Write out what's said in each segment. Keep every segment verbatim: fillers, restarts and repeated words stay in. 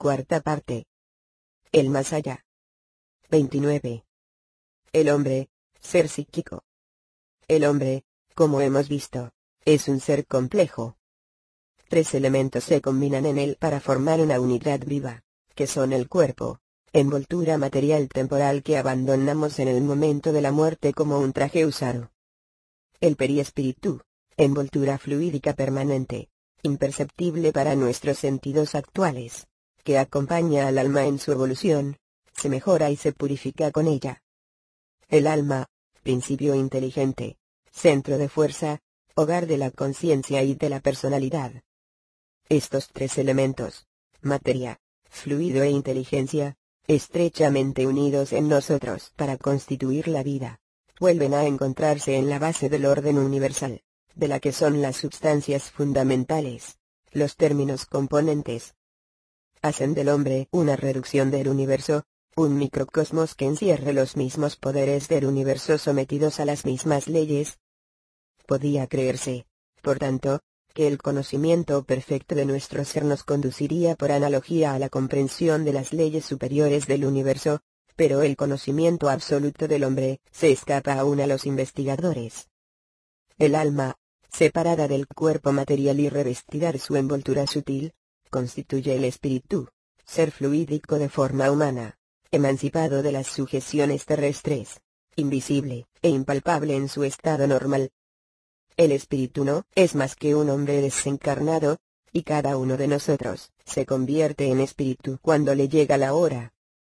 Cuarta parte. El más allá. veintinueve. El hombre, ser psíquico. El hombre, como hemos visto, es un ser complejo. Tres elementos se combinan en él para formar una unidad viva, que son el cuerpo, envoltura material temporal que abandonamos en el momento de la muerte como un traje usado. El periespíritu, envoltura fluídica permanente, imperceptible para nuestros sentidos actuales, que acompaña al alma en su evolución, se mejora y se purifica con ella. El alma, principio inteligente, centro de fuerza, hogar de la conciencia y de la personalidad. Estos tres elementos, materia, fluido e inteligencia, estrechamente unidos en nosotros para constituir la vida, vuelven a encontrarse en la base del orden universal, de la que son las substancias fundamentales, los términos componentes. Hacen del hombre una reducción del universo, un microcosmos que encierre los mismos poderes del universo sometidos a las mismas leyes. Podía creerse, por tanto, que el conocimiento perfecto de nuestro ser nos conduciría por analogía a la comprensión de las leyes superiores del universo, pero el conocimiento absoluto del hombre se escapa aún a los investigadores. El alma, separada del cuerpo material y revestida de su envoltura sutil, constituye el espíritu, ser fluídico de forma humana, emancipado de las sujeciones terrestres, invisible e impalpable en su estado normal. El espíritu no es más que un hombre desencarnado, y cada uno de nosotros se convierte en espíritu cuando le llega la hora.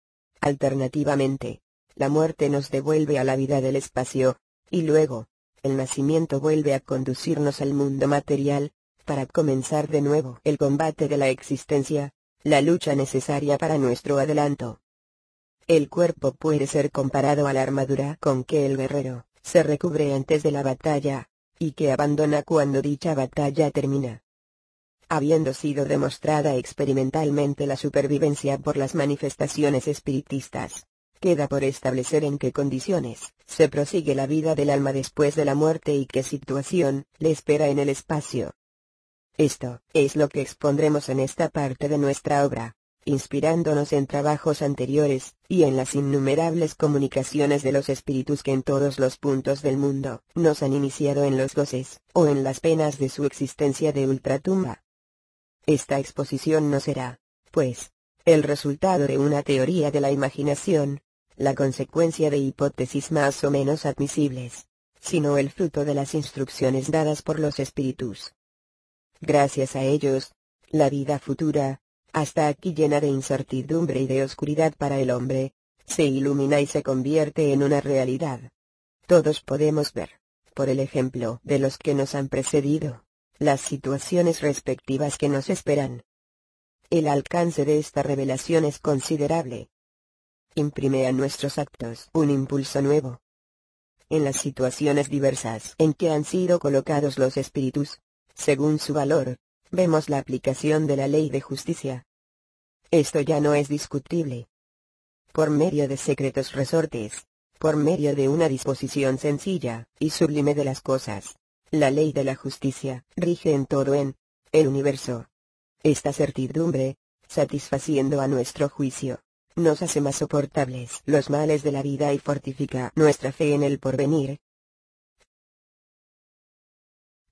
Alternativamente, la muerte nos devuelve a la vida del espacio, y luego, el nacimiento vuelve a conducirnos al mundo material, para comenzar de nuevo el combate de la existencia, la lucha necesaria para nuestro adelanto. El cuerpo puede ser comparado a la armadura con que el guerrero se recubre antes de la batalla, y que abandona cuando dicha batalla termina. Habiendo sido demostrada experimentalmente la supervivencia por las manifestaciones espiritistas, queda por establecer en qué condiciones se prosigue la vida del alma después de la muerte y qué situación le espera en el espacio. Esto es lo que expondremos en esta parte de nuestra obra, inspirándonos en trabajos anteriores, y en las innumerables comunicaciones de los espíritus que en todos los puntos del mundo nos han iniciado en los goces, o en las penas de su existencia de ultratumba. Esta exposición no será, pues, el resultado de una teoría de la imaginación, la consecuencia de hipótesis más o menos admisibles, sino el fruto de las instrucciones dadas por los espíritus. Gracias a ellos, la vida futura, hasta aquí llena de incertidumbre y de oscuridad para el hombre, se ilumina y se convierte en una realidad. Todos podemos ver, por el ejemplo de los que nos han precedido, las situaciones respectivas que nos esperan. El alcance de esta revelación es considerable. Imprime a nuestros actos un impulso nuevo. En las situaciones diversas en que han sido colocados los espíritus, según su valor, vemos la aplicación de la ley de justicia. Esto ya no es discutible. Por medio de secretos resortes, por medio de una disposición sencilla y sublime de las cosas, la ley de la justicia rige en todo en el universo. Esta certidumbre, satisfaciendo a nuestro juicio, nos hace más soportables los males de la vida y fortifica nuestra fe en el porvenir,